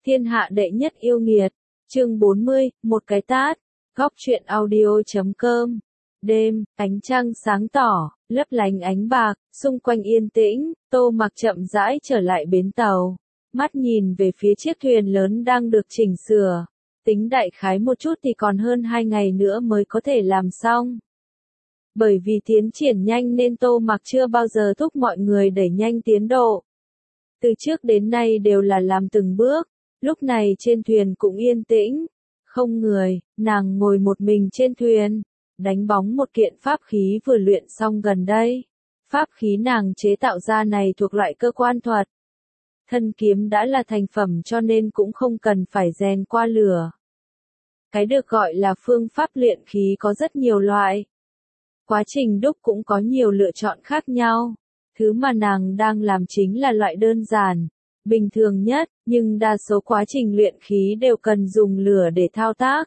Thiên hạ đệ nhất yêu nghiệt. Chương 40, một cái tát. Góc truyện audio.com. Đêm, ánh trăng sáng tỏ, lấp lánh ánh bạc, xung quanh yên tĩnh, Tô Mặc chậm rãi trở lại bến tàu. Mắt nhìn về phía chiếc thuyền lớn đang được chỉnh sửa. Tính đại khái một chút thì còn hơn 2 ngày nữa mới có thể làm xong. Bởi vì tiến triển nhanh nên Tô Mặc chưa bao giờ thúc mọi người đẩy nhanh tiến độ. Từ trước đến nay đều là làm từng bước, lúc này trên thuyền cũng yên tĩnh, không người, nàng ngồi một mình trên thuyền, đánh bóng một kiện pháp khí vừa luyện xong gần đây. Pháp khí nàng chế tạo ra này thuộc loại cơ quan thuật. Thân kiếm đã là thành phẩm cho nên cũng không cần phải rèn qua lửa. Cái được gọi là phương pháp luyện khí có rất nhiều loại. Quá trình đúc cũng có nhiều lựa chọn khác nhau. Thứ mà nàng đang làm chính là loại đơn giản, bình thường nhất, nhưng đa số quá trình luyện khí đều cần dùng lửa để thao tác.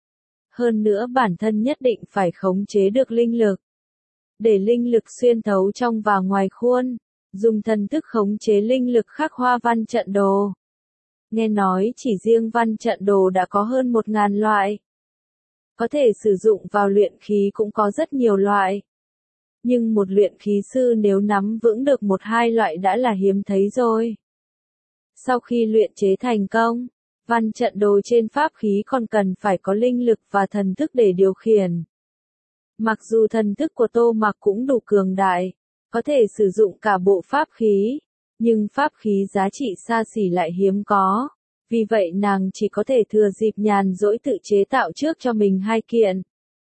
Hơn nữa bản thân nhất định phải khống chế được linh lực. Để linh lực xuyên thấu trong và ngoài khuôn, dùng thần thức khống chế linh lực khắc hoa văn trận đồ. Nghe nói chỉ riêng văn trận đồ đã có hơn 1000 loại. Có thể sử dụng vào luyện khí cũng có rất nhiều loại. Nhưng một luyện khí sư nếu nắm vững được 1-2 loại đã là hiếm thấy rồi. Sau khi luyện chế thành công, văn trận đồ trên pháp khí còn cần phải có linh lực và thần thức để điều khiển. Mặc dù thần thức của Tô Mặc cũng đủ cường đại, có thể sử dụng cả bộ pháp khí, nhưng pháp khí giá trị xa xỉ lại hiếm có. Vì vậy nàng chỉ có thể thừa dịp nhàn rỗi tự chế tạo trước cho mình 2 kiện.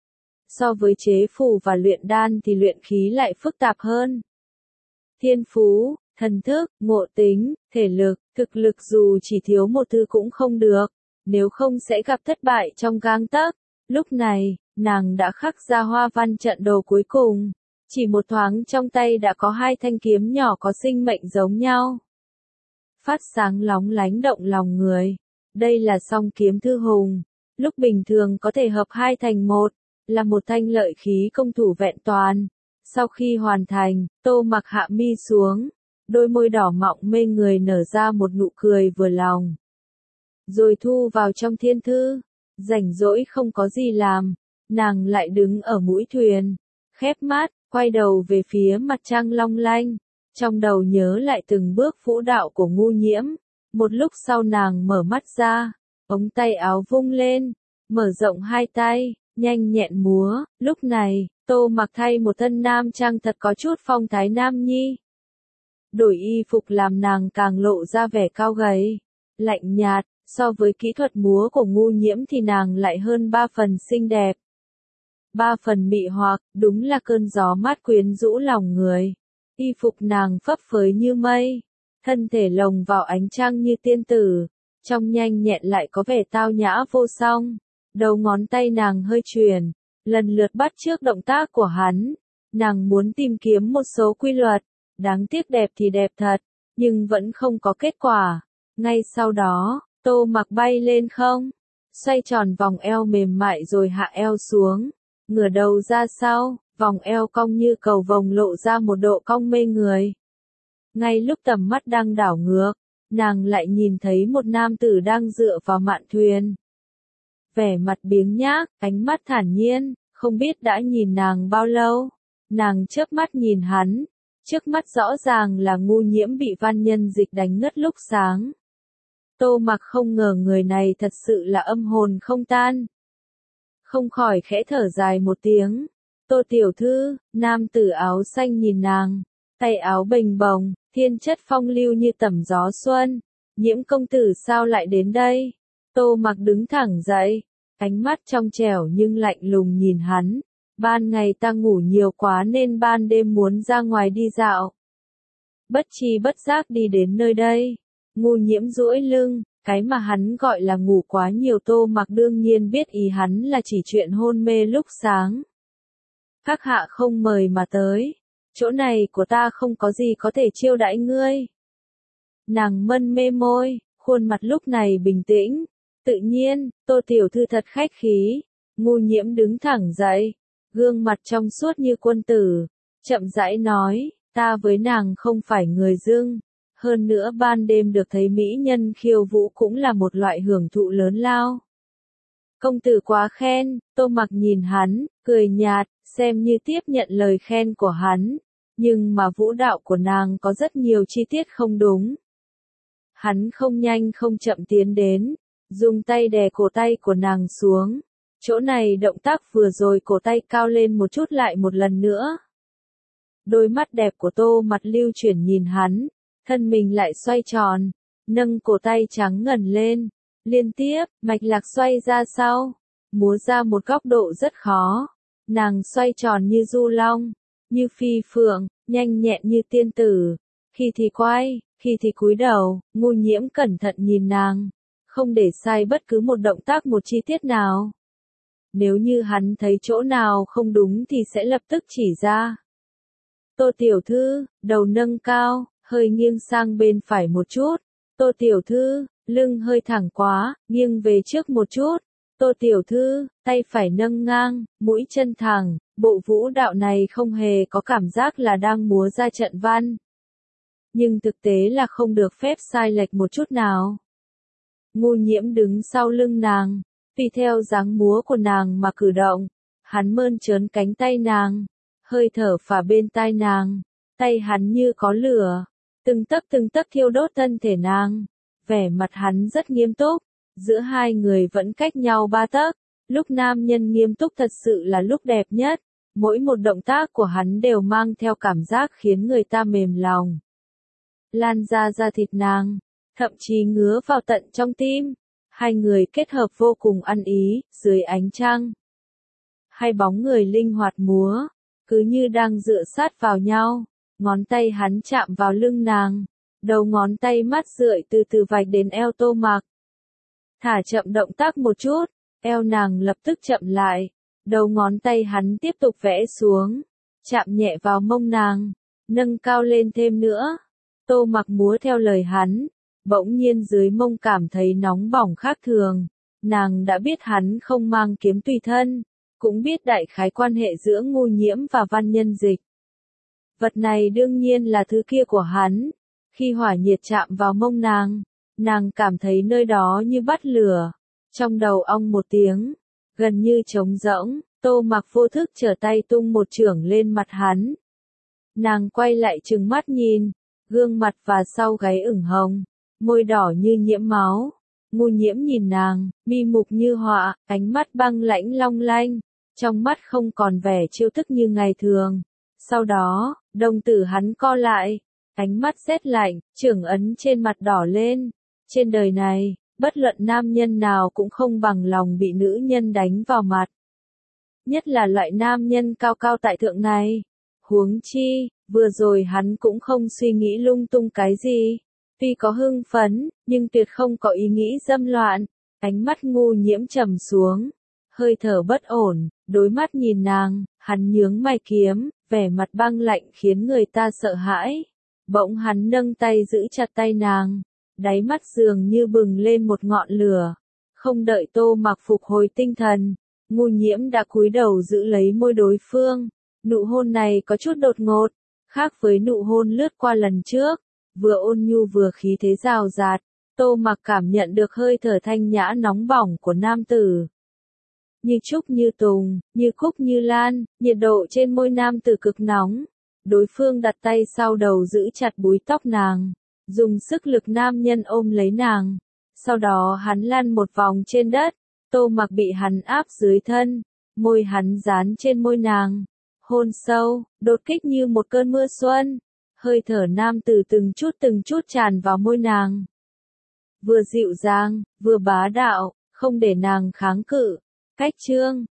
So với chế phù và luyện đan thì luyện khí lại phức tạp hơn. Thiên phú, thần thức, ngộ tính, thể lực, thực lực dù chỉ thiếu một thứ cũng không được, nếu không sẽ gặp thất bại trong gang tấc. Lúc này, nàng đã khắc ra hoa văn trận đồ cuối cùng. Chỉ một thoáng trong tay đã có 2 thanh kiếm nhỏ có sinh mệnh giống nhau. Phát sáng lóng lánh động lòng người. Đây là song kiếm thư hùng. Lúc bình thường có thể hợp 2 thành một, là một thanh lợi khí công thủ vẹn toàn. Sau khi hoàn thành, Tô Mặc hạ mi xuống, đôi môi đỏ mọng mê người nở ra một nụ cười vừa lòng. Rồi thu vào trong thiên thư, rảnh rỗi không có gì làm, nàng lại đứng ở mũi thuyền, khép mắt, quay đầu về phía mặt trăng long lanh, trong đầu nhớ lại từng bước vũ đạo của Ngu Nhiễm. Một lúc sau nàng mở mắt ra, ống tay áo vung lên, mở rộng 2 tay, nhanh nhẹn múa. Lúc này, Tô Mặc thay một thân nam trang thật có chút phong thái nam nhi. Đổi y phục làm nàng càng lộ ra vẻ cao gầy, lạnh nhạt, so với kỹ thuật múa của Ngu Nhiễm thì nàng lại hơn 3 phần xinh đẹp. 3 phần mị hoặc, đúng là cơn gió mát quyến rũ lòng người. Y phục nàng phấp phới như mây, thân thể lồng vào ánh trăng như tiên tử, trong nhanh nhẹn lại có vẻ tao nhã vô song. Đầu ngón tay nàng hơi chuyển, lần lượt bắt chước động tác của hắn. Nàng muốn tìm kiếm một số quy luật, đáng tiếc đẹp thì đẹp thật, nhưng vẫn không có kết quả. Ngay sau đó, Tô Mặc bay lên không, xoay tròn vòng eo mềm mại rồi hạ eo xuống, ngửa đầu ra sau, vòng eo cong như cầu vồng lộ ra một độ cong mê người. Ngay lúc tầm mắt đang đảo ngược, nàng lại nhìn thấy một nam tử đang dựa vào mạn thuyền. Vẻ mặt biếng nhác, ánh mắt thản nhiên, không biết đã nhìn nàng bao lâu. Nàng chớp mắt nhìn hắn, trước mắt rõ ràng là Ngu Nhiễm bị Văn Nhân Dịch đánh ngất lúc sáng. Tô Mặc không ngờ người này thật sự là âm hồn không tan. Không khỏi khẽ thở dài một tiếng. Tô tiểu thư, nam tử áo xanh nhìn nàng, tay áo bềnh bồng, thiên chất phong lưu như tẩm gió xuân. Nhiễm công tử sao lại đến đây? Tô Mặc đứng thẳng dậy, ánh mắt trong trẻo nhưng lạnh lùng nhìn hắn. Ban ngày ta ngủ nhiều quá nên ban đêm muốn ra ngoài đi dạo. Bất tri bất giác đi đến nơi đây. Ngu Nhiễm duỗi lưng, cái mà hắn gọi là ngủ quá nhiều. Tô Mặc đương nhiên biết ý hắn là chỉ chuyện hôn mê lúc sáng. Các hạ không mời mà tới, chỗ này của ta không có gì có thể chiêu đãi ngươi. Nàng mân mê môi, khuôn mặt lúc này bình tĩnh, tự nhiên. Tô tiểu thư thật khách khí. Ngu Nhiễm đứng thẳng dậy, gương mặt trong suốt như quân tử, chậm rãi nói, ta với nàng không phải người dưng. Hơn nữa ban đêm được thấy mỹ nhân khiêu vũ cũng là một loại hưởng thụ lớn lao. Công tử quá khen, Tô Mặc nhìn hắn, cười nhạt, xem như tiếp nhận lời khen của hắn. Nhưng mà vũ đạo của nàng có rất nhiều chi tiết không đúng. Hắn không nhanh không chậm tiến đến, dùng tay đè cổ tay của nàng xuống. Chỗ này động tác vừa rồi cổ tay cao lên một chút lại một lần nữa. Đôi mắt đẹp của Tô Mặc lưu chuyển nhìn hắn, thân mình lại xoay tròn, nâng cổ tay trắng ngần lên, liên tiếp, mạch lạc xoay ra sau, múa ra một góc độ rất khó. Nàng xoay tròn như du long, như phi phượng, nhanh nhẹn như tiên tử, khi thì quay, khi thì cúi đầu. Ngô Nhiễm cẩn thận nhìn nàng, không để sai bất cứ một động tác một chi tiết nào. Nếu như hắn thấy chỗ nào không đúng thì sẽ lập tức chỉ ra. Tô tiểu thư, đầu nâng cao, hơi nghiêng sang bên phải một chút. Tô tiểu thư, lưng hơi thẳng quá, nghiêng về trước một chút. Tô tiểu thư, tay phải nâng ngang, mũi chân thẳng. Bộ vũ đạo này không hề có cảm giác là đang múa ra trận văn. Nhưng thực tế là không được phép sai lệch một chút nào. Ngô Nhiễm đứng sau lưng nàng, tùy theo dáng múa của nàng mà cử động. Hắn mơn trớn cánh tay nàng, hơi thở phả bên tai nàng, tay hắn như có lửa, từng tấc thiêu đốt thân thể nàng. Vẻ mặt hắn rất nghiêm túc, giữa hai người vẫn cách nhau 3 tấc. Lúc nam nhân nghiêm túc thật sự là lúc đẹp nhất, mỗi một động tác của hắn đều mang theo cảm giác khiến người ta mềm lòng. Lan ra da thịt nàng, thậm chí ngứa vào tận trong tim. Hai người kết hợp vô cùng ăn ý, dưới ánh trăng. Hai bóng người linh hoạt múa, cứ như đang dựa sát vào nhau. Ngón tay hắn chạm vào lưng nàng, đầu ngón tay mắt rượi từ từ vạch đến eo Tô Mặc. Thả chậm động tác một chút, eo nàng lập tức chậm lại, đầu ngón tay hắn tiếp tục vẽ xuống, chạm nhẹ vào mông nàng, nâng cao lên thêm nữa. Tô Mặc múa theo lời hắn, bỗng nhiên dưới mông cảm thấy nóng bỏng khác thường. Nàng đã biết hắn không mang kiếm tùy thân, cũng biết đại khái quan hệ giữa Ngô Nhiễm và Văn Nhân Dịch. Vật này đương nhiên là thứ kia của hắn. Khi hỏa nhiệt chạm vào mông nàng cảm thấy nơi đó như bắt lửa. Trong đầu ong một tiếng, gần như trống rỗng, Tô Mặc vô thức trở tay tung một chưởng lên mặt hắn. Nàng quay lại trừng mắt nhìn, gương mặt và sau gáy ửng hồng, môi đỏ như nhiễm máu. Ngô Nhiễm nhìn nàng, mi mục như họa, ánh mắt băng lãnh long lanh, trong mắt không còn vẻ trêu tức như ngày thường. Sau đó, đồng tử hắn co lại, ánh mắt rét lạnh, chưởng ấn trên mặt đỏ lên. Trên đời này, bất luận nam nhân nào cũng không bằng lòng bị nữ nhân đánh vào mặt. Nhất là loại nam nhân cao cao tại thượng này. Huống chi, vừa rồi hắn cũng không suy nghĩ lung tung cái gì. Tuy có hưng phấn, nhưng tuyệt không có ý nghĩ dâm loạn. Ánh mắt Ngô Nhiễm trầm xuống, hơi thở bất ổn, đối mắt nhìn nàng, hắn nhướng mày kiếm, vẻ mặt băng lạnh khiến người ta sợ hãi. Bỗng hắn nâng tay giữ chặt tay nàng, đáy mắt dường như bừng lên một ngọn lửa. Không đợi Tô Mặc phục hồi tinh thần, Ngô Nhiễm đã cúi đầu giữ lấy môi đối phương. Nụ hôn này có chút đột ngột, khác với nụ hôn lướt qua lần trước, vừa ôn nhu vừa khí thế rào rạt. Tô Mặc cảm nhận được hơi thở thanh nhã nóng bỏng của nam tử. Như trúc như tùng, như cúc như lan, nhiệt độ trên môi nam tử cực nóng. Đối phương đặt tay sau đầu giữ chặt búi tóc nàng, dùng sức lực nam nhân ôm lấy nàng. Sau đó hắn lăn một vòng trên đất, Tô Mặc bị hắn áp dưới thân, môi hắn dán trên môi nàng. Hôn sâu, đột kích như một cơn mưa xuân, hơi thở nam tử từng chút tràn vào môi nàng. Vừa dịu dàng, vừa bá đạo, không để nàng kháng cự. Cách chương